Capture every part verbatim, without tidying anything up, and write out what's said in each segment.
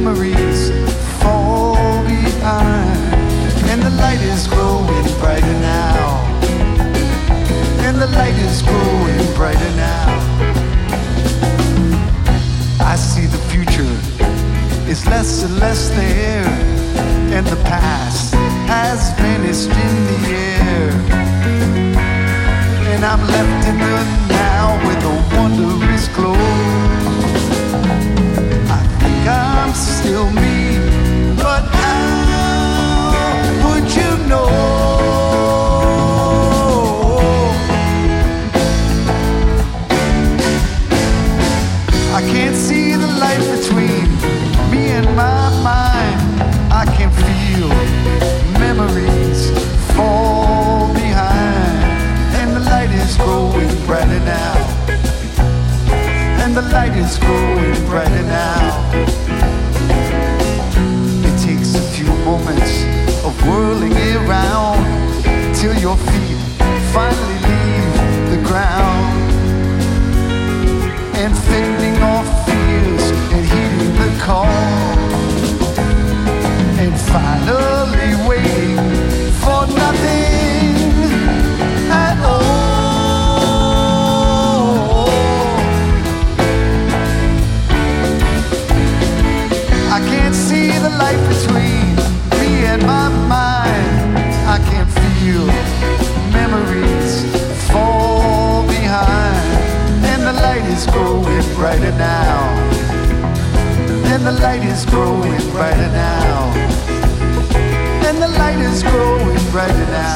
memories fall behind, and the light is growing brighter now, and the light is growing brighter now. I see the future is less and less there, and the past has vanished in the air, and I'm left in the now with a wondrous glow. I think I'm still me, but how would you know? I can't see the light between me and my mind. I can feel memories fall behind, and the light is growing brighter now, and the light is growing brighter now. It takes a few moments of whirling around till your feet finally leave the ground, and fending off fears and heeding the call, and finally waiting for nothing at all. I can't see the light between me and my mind. I can feel memories fall behind, and the light is growing brighter now, and the light is growing brighter now, and the light is growing brighter now,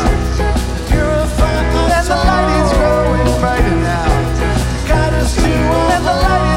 and the light is growing brighter now, and the light is